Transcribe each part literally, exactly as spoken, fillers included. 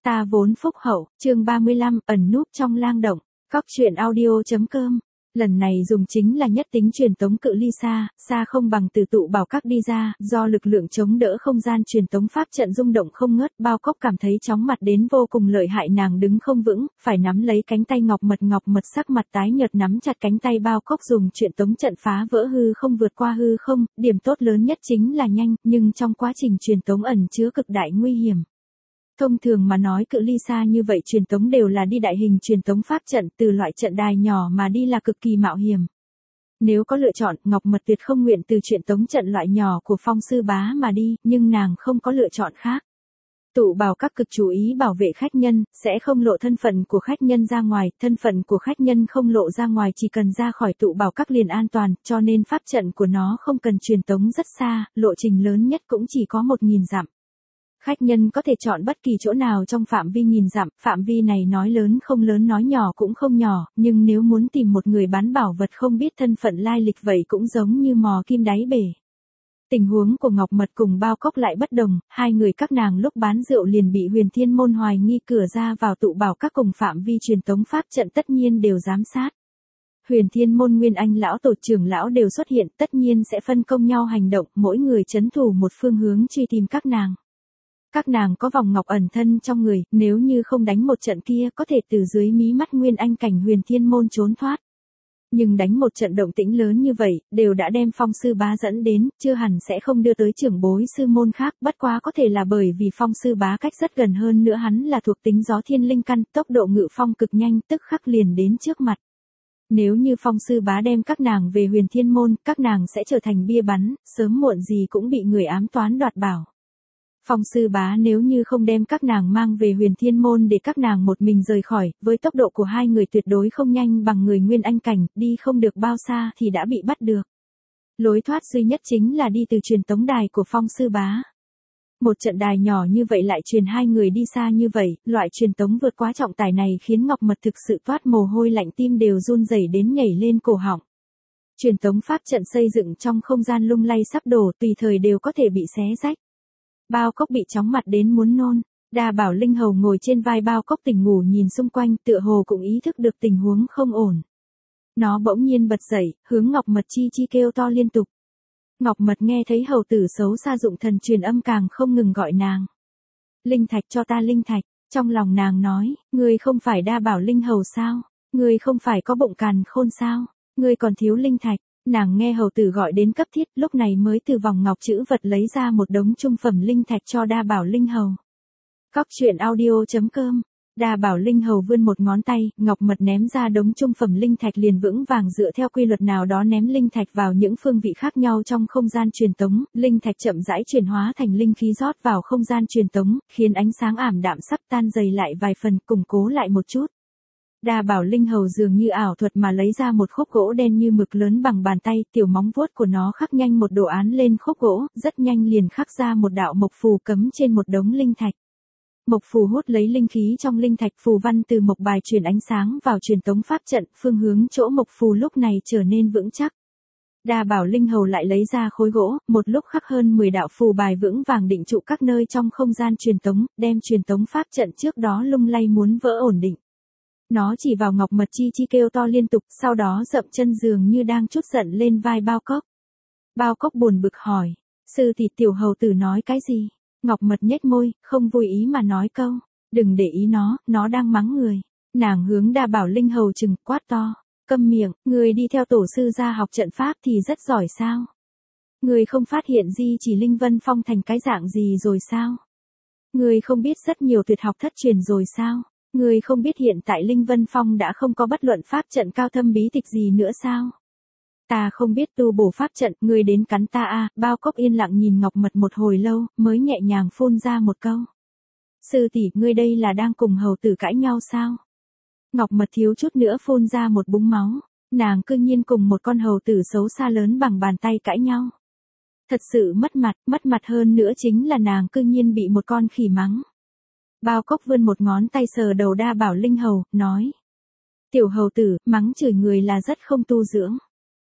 Ta vốn phúc hậu, chương ba mươi lăm, ẩn núp trong lang động. Cóc truyện audio.com. Lần này dùng chính là nhất tính truyền tống cự ly xa, xa không bằng từ tụ bảo các đi ra, do lực lượng chống đỡ không gian truyền tống pháp trận rung động không ngớt, Bao Cốc cảm thấy chóng mặt đến vô cùng lợi hại, nàng đứng không vững, phải nắm lấy cánh tay Ngọc Mật. Ngọc Mật sắc mặt tái nhợt nắm chặt cánh tay Bao Cốc, dùng truyền tống trận phá vỡ hư không vượt qua hư không, điểm tốt lớn nhất chính là nhanh, nhưng trong quá trình truyền tống ẩn chứa cực đại nguy hiểm. Thông thường mà nói cự ly xa như vậy truyền tống đều là đi đại hình truyền tống pháp trận, từ loại trận đài nhỏ mà đi là cực kỳ mạo hiểm. Nếu có lựa chọn, Ngọc Mật tuyệt không nguyện từ truyền tống trận loại nhỏ của Phong Sư Bá mà đi, nhưng nàng không có lựa chọn khác. Tụ bảo các cực chú ý bảo vệ khách nhân, sẽ không lộ thân phận của khách nhân ra ngoài, thân phận của khách nhân không lộ ra ngoài, chỉ cần ra khỏi tụ bảo các liền an toàn, cho nên pháp trận của nó không cần truyền tống rất xa, lộ trình lớn nhất cũng chỉ có một nghìn dặm. Khách nhân có thể chọn bất kỳ chỗ nào trong phạm vi nghìn dặm, phạm vi này nói lớn không lớn nói nhỏ cũng không nhỏ, nhưng nếu muốn tìm một người bán bảo vật không biết thân phận lai lịch vậy cũng giống như mò kim đáy bể. Tình huống của Ngọc Mật cùng Bao Cốc lại bất đồng, hai người các nàng lúc bán rượu liền bị Huyền Thiên Môn hoài nghi, cửa ra vào tụ bảo các cùng phạm vi truyền tống pháp trận tất nhiên đều giám sát. Huyền Thiên Môn Nguyên Anh lão tổ trưởng lão đều xuất hiện, tất nhiên sẽ phân công nhau hành động, mỗi người trấn thủ một phương hướng truy tìm các nàng. Các nàng có vòng ngọc ẩn thân trong người, nếu như không đánh một trận kia có thể từ dưới mí mắt Nguyên Anh cảnh Huyền Thiên Môn trốn thoát. Nhưng đánh một trận động tĩnh lớn như vậy, đều đã đem Phong Sư Bá dẫn đến, chưa hẳn sẽ không đưa tới trưởng bối sư môn khác, bất quá có thể là bởi vì Phong Sư Bá cách rất gần, hơn nữa hắn là thuộc tính gió thiên linh căn, tốc độ ngự phong cực nhanh, tức khắc liền đến trước mặt. Nếu như Phong Sư Bá đem các nàng về Huyền Thiên Môn, các nàng sẽ trở thành bia bắn, sớm muộn gì cũng bị người ám toán đoạt bảo. Phong Sư Bá nếu như không đem các nàng mang về Huyền Thiên Môn để các nàng một mình rời khỏi, với tốc độ của hai người tuyệt đối không nhanh bằng người Nguyên Anh cảnh, đi không được bao xa thì đã bị bắt được. Lối thoát duy nhất chính là đi từ truyền tống đài của Phong Sư Bá. Một trận đài nhỏ như vậy lại truyền hai người đi xa như vậy, loại truyền tống vượt quá trọng tải này khiến Ngọc Mật thực sự toát mồ hôi lạnh, tim đều run rẩy đến nhảy lên cổ họng. Truyền tống pháp trận xây dựng trong không gian lung lay sắp đổ, tùy thời đều có thể bị xé rách. Bao Cốc bị chóng mặt đến muốn nôn, Đa Bảo Linh Hầu ngồi trên vai Bao Cốc tỉnh ngủ nhìn xung quanh, tựa hồ cũng ý thức được tình huống không ổn. Nó bỗng nhiên bật dậy, hướng Ngọc Mật chi chi kêu to liên tục. Ngọc Mật nghe thấy hầu tử xấu xa dụng thần truyền âm càng không ngừng gọi nàng. Linh thạch, cho ta linh thạch, trong lòng nàng nói, ngươi không phải Đa Bảo Linh Hầu sao, ngươi không phải có bụng càn khôn sao, ngươi còn thiếu linh thạch. Nàng nghe hầu tử gọi đến cấp thiết, lúc này mới từ vòng ngọc chữ vật lấy ra một đống trung phẩm linh thạch cho Đa Bảo Linh Hầu. Cóc truyện audio.com. Đa Bảo Linh Hầu vươn một ngón tay, Ngọc Mật ném ra đống trung phẩm linh thạch liền vững vàng dựa theo quy luật nào đó ném linh thạch vào những phương vị khác nhau trong không gian truyền tống, linh thạch chậm rãi chuyển hóa thành linh khí rót vào không gian truyền tống, khiến ánh sáng ảm đạm sắp tan dày lại vài phần, củng cố lại một chút. Đa Bảo Linh Hầu dường như ảo thuật mà lấy ra một khúc gỗ đen như mực lớn bằng bàn tay, tiểu móng vuốt của nó khắc nhanh một đồ án lên khúc gỗ, rất nhanh liền khắc ra một đạo mộc phù cấm trên một đống linh thạch. Mộc phù hút lấy linh khí trong linh thạch, phù văn từ mộc bài truyền ánh sáng vào truyền tống pháp trận, phương hướng chỗ mộc phù lúc này trở nên vững chắc. Đa Bảo Linh Hầu lại lấy ra khối gỗ, một lúc khắc hơn mười đạo phù bài vững vàng định trụ các nơi trong không gian truyền tống, đem truyền tống pháp trận trước đó lung lay muốn vỡ ổn định. Nó chỉ vào Ngọc Mật chi chi kêu to liên tục, sau đó dậm chân dường như đang trút giận lên vai Bao Cốc. Bao Cốc buồn bực hỏi, sư tỷ, tiểu hầu tử nói cái gì? Ngọc Mật nhếch môi, không vui ý mà nói câu, đừng để ý nó, nó đang mắng người. Nàng hướng Đa Bảo Linh Hầu trừng, quát to, câm miệng, người đi theo tổ sư ra học trận pháp thì rất giỏi sao? Người không phát hiện Di Chỉ Linh Vân Phong thành cái dạng gì rồi sao? Người không biết rất nhiều tuyệt học thất truyền rồi sao? Ngươi không biết hiện tại Linh Vân Phong đã không có bất luận pháp trận cao thâm bí tịch gì nữa sao? Ta không biết tu bổ pháp trận, ngươi đến cắn ta a. À? Bao Cốc yên lặng nhìn Ngọc Mật một hồi lâu, mới nhẹ nhàng phun ra một câu. Sư tỷ, ngươi đây là đang cùng hầu tử cãi nhau sao? Ngọc Mật thiếu chút nữa phun ra một búng máu, nàng cư nhiên cùng một con hầu tử xấu xa lớn bằng bàn tay cãi nhau. Thật sự mất mặt, mất mặt hơn nữa chính là nàng cư nhiên bị một con khỉ mắng. Bao Cốc vươn một ngón tay sờ đầu Đa Bảo Linh Hầu, nói. Tiểu hầu tử, mắng chửi người là rất không tu dưỡng.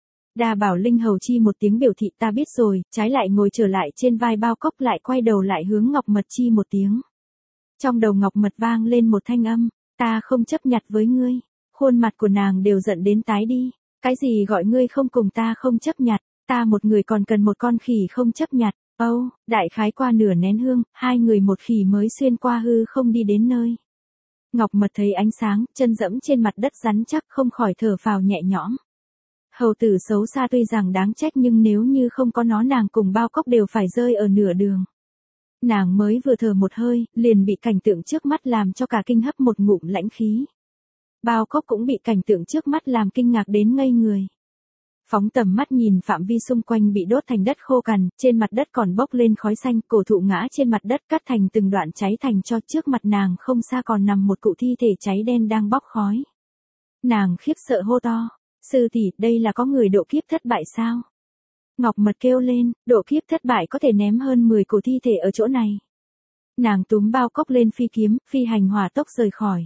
Đa Bảo Linh Hầu chi một tiếng biểu thị ta biết rồi, trái lại ngồi trở lại trên vai Bao Cốc, lại quay đầu lại hướng Ngọc Mật chi một tiếng. Trong đầu Ngọc Mật vang lên một thanh âm, ta không chấp nhặt với ngươi. Khuôn mặt của nàng đều giận đến tái đi. Cái gì gọi ngươi không cùng ta không chấp nhặt, ta một người còn cần một con khỉ không chấp nhặt. Âu, oh, đại khái qua nửa nén hương, hai người một khỉ mới xuyên qua hư không đi đến nơi. Ngọc Mật thấy ánh sáng, chân dẫm trên mặt đất rắn chắc không khỏi thở phào nhẹ nhõm. Hầu tử xấu xa tuy rằng đáng trách nhưng nếu như không có nó nàng cùng Bao Cốc đều phải rơi ở nửa đường. Nàng mới vừa thở một hơi, liền bị cảnh tượng trước mắt làm cho cả kinh hấp một ngụm lãnh khí. Bao Cốc cũng bị cảnh tượng trước mắt làm kinh ngạc đến ngây người. Phóng tầm mắt nhìn phạm vi xung quanh bị đốt thành đất khô cằn, trên mặt đất còn bốc lên khói xanh, cổ thụ ngã trên mặt đất cắt thành từng đoạn cháy thành tro, trước mặt nàng không xa còn nằm một cụ thi thể cháy đen đang bốc khói. Nàng khiếp sợ hô to, sư tỷ, đây là có người độ kiếp thất bại sao? Ngọc Mật kêu lên, độ kiếp thất bại có thể ném hơn mười cụ thi thể ở chỗ này. Nàng túm Bao Cốc lên phi kiếm, phi hành hỏa tốc rời khỏi.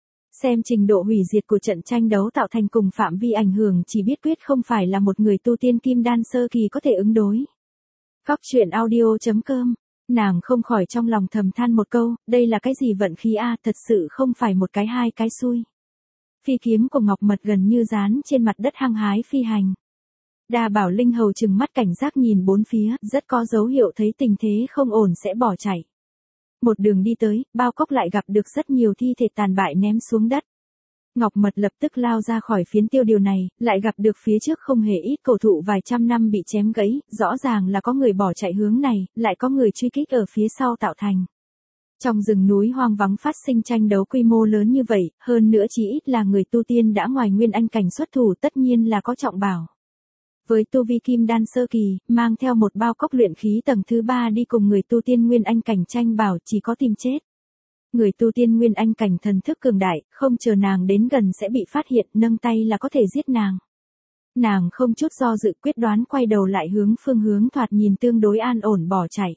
Xem trình độ hủy diệt của trận tranh đấu tạo thành cùng phạm vi ảnh hưởng chỉ biết quyết không phải là một người tu tiên kim đan sơ kỳ có thể ứng đối. Góc truyện audio chấm com, nàng không khỏi trong lòng thầm than một câu, đây là cái gì vận khí a, thật sự không phải một cái hai cái xui. Phi kiếm của Ngọc Mật gần như dán trên mặt đất hăng hái phi hành. Đa Bảo Linh hầu trừng mắt cảnh giác nhìn bốn phía, rất có dấu hiệu thấy tình thế không ổn sẽ bỏ chạy. Một đường đi tới, Bao Cốc lại gặp được rất nhiều thi thể tàn bại ném xuống đất. Ngọc Mật lập tức lao ra khỏi phiến tiêu điều này, lại gặp được phía trước không hề ít cổ thụ vài trăm năm bị chém gãy, rõ ràng là có người bỏ chạy hướng này, lại có người truy kích ở phía sau tạo thành. Trong rừng núi hoang vắng phát sinh tranh đấu quy mô lớn như vậy, hơn nữa chỉ ít là người tu tiên đã ngoài nguyên anh cảnh xuất thủ, tất nhiên là có trọng bảo. Với tu vi kim đan sơ kỳ, mang theo một bao cốc luyện khí tầng thứ ba đi cùng người tu tiên nguyên anh cảnh tranh bảo chỉ có tìm chết. Người tu tiên nguyên anh cảnh thần thức cường đại, không chờ nàng đến gần sẽ bị phát hiện, nâng tay là có thể giết nàng. Nàng không chút do dự quyết đoán quay đầu lại hướng phương hướng thoạt nhìn tương đối an ổn bỏ chạy.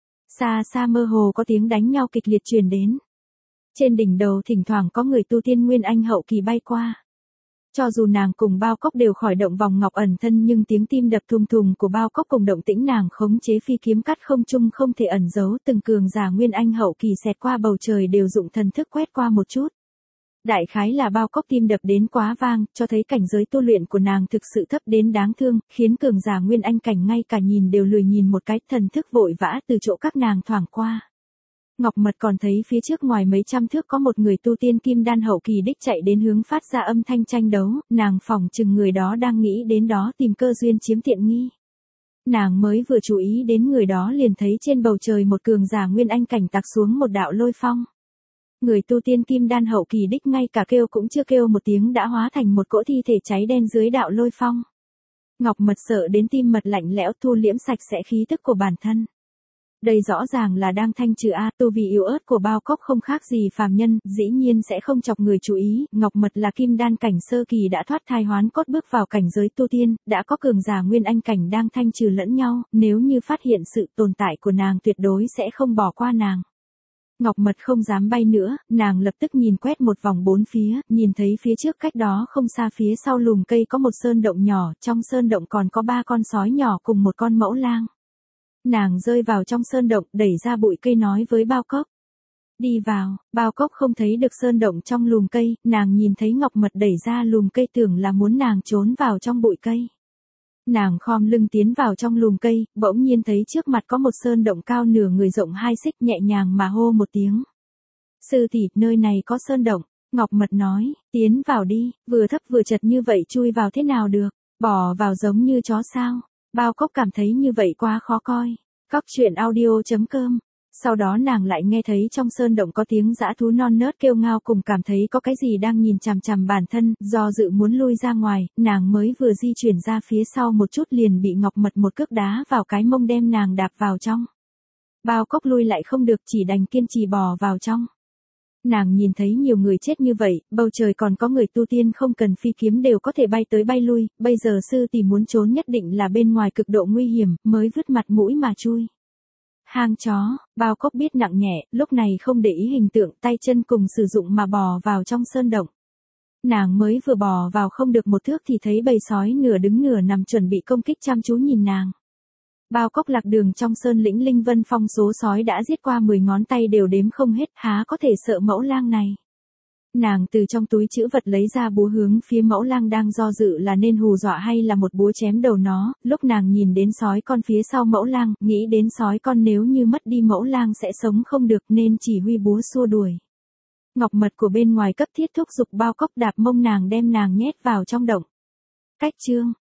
Xa xa mơ hồ có tiếng đánh nhau kịch liệt truyền đến. Trên đỉnh đầu thỉnh thoảng có người tu tiên nguyên anh hậu kỳ bay qua. Cho dù nàng cùng Bao Cốc đều khỏi động vòng ngọc ẩn thân nhưng tiếng tim đập thùng thùng của Bao Cốc cùng động tĩnh nàng khống chế phi kiếm cắt không trung không thể ẩn giấu, từng cường giả nguyên anh hậu kỳ xẹt qua bầu trời đều dụng thần thức quét qua một chút. Đại khái là Bao Cốc tim đập đến quá vang, cho thấy cảnh giới tu luyện của nàng thực sự thấp đến đáng thương, khiến cường giả nguyên anh cảnh ngay cả nhìn đều lười nhìn một cái, thần thức vội vã từ chỗ các nàng thoảng qua. Ngọc Mật còn thấy phía trước ngoài mấy trăm thước có một người tu tiên kim đan hậu kỳ đích chạy đến hướng phát ra âm thanh tranh đấu, nàng phỏng chừng người đó đang nghĩ đến đó tìm cơ duyên chiếm tiện nghi. Nàng mới vừa chú ý đến người đó liền thấy trên bầu trời một cường giả nguyên anh cảnh tạc xuống một đạo lôi phong. Người tu tiên kim đan hậu kỳ đích ngay cả kêu cũng chưa kêu một tiếng đã hóa thành một cỗ thi thể cháy đen dưới đạo lôi phong. Ngọc Mật sợ đến tim mật lạnh lẽo, thu liễm sạch sẽ khí tức của bản thân. Đây rõ ràng là đang thanh trừ a, tu vì yếu ớt của Bao Cốc không khác gì phàm nhân, dĩ nhiên sẽ không chọc người chú ý. Ngọc Mật là kim đan cảnh sơ kỳ đã thoát thai hoán cốt bước vào cảnh giới tu tiên, đã có cường giả nguyên anh cảnh đang thanh trừ lẫn nhau, nếu như phát hiện sự tồn tại của nàng tuyệt đối sẽ không bỏ qua nàng. Ngọc Mật không dám bay nữa, nàng lập tức nhìn quét một vòng bốn phía, nhìn thấy phía trước cách đó không xa phía sau lùm cây có một sơn động nhỏ, trong sơn động còn có ba con sói nhỏ cùng một con mẫu lang. Nàng rơi vào trong sơn động, đẩy ra bụi cây nói với Bao Cốc. Đi vào, Bao Cốc không thấy được sơn động trong lùm cây, nàng nhìn thấy Ngọc Mật đẩy ra lùm cây tưởng là muốn nàng trốn vào trong bụi cây. Nàng khom lưng tiến vào trong lùm cây, bỗng nhiên thấy trước mặt có một sơn động cao nửa người rộng hai xích, nhẹ nhàng mà hô một tiếng. Sư tỷ, nơi này có sơn động. Ngọc Mật nói, tiến vào đi, vừa thấp vừa chật như vậy chui vào thế nào được, bỏ vào giống như chó sao. Bao Cốc cảm thấy như vậy quá khó coi. Góc truyện audio chấm com. Sau đó nàng lại nghe thấy trong sơn động có tiếng dã thú non nớt kêu ngao cùng cảm thấy có cái gì đang nhìn chằm chằm bản thân, do dự muốn lui ra ngoài, nàng mới vừa di chuyển ra phía sau một chút liền bị Ngọc Mật một cước đá vào cái mông đem nàng đạp vào trong. Bao Cốc lui lại không được chỉ đành kiên trì bò vào trong. Nàng nhìn thấy nhiều người chết như vậy, bầu trời còn có người tu tiên không cần phi kiếm đều có thể bay tới bay lui, bây giờ sư tỷ muốn trốn nhất định là bên ngoài cực độ nguy hiểm, mới vứt mặt mũi mà chui. Hang chó, Bao Cốc biết nặng nhẹ, lúc này không để ý hình tượng, tay chân cùng sử dụng mà bò vào trong sơn động. Nàng mới vừa bò vào không được một thước thì thấy bầy sói nửa đứng nửa nằm chuẩn bị công kích chăm chú nhìn nàng. Bao cốc lạc đường trong sơn lĩnh Linh Vân Phong, số sói đã giết qua mười ngón tay đều đếm không hết, há có thể sợ mẫu lang này. Nàng từ trong túi trữ vật lấy ra búa hướng phía mẫu lang đang do dự là nên hù dọa hay là một búa chém đầu nó, lúc nàng nhìn đến sói con phía sau mẫu lang, nghĩ đến sói con nếu như mất đi mẫu lang sẽ sống không được nên chỉ huy búa xua đuổi. Ngọc Mật của bên ngoài cấp thiết thúc giục Bao Cốc đạp mông nàng đem nàng nhét vào trong động. Cách chương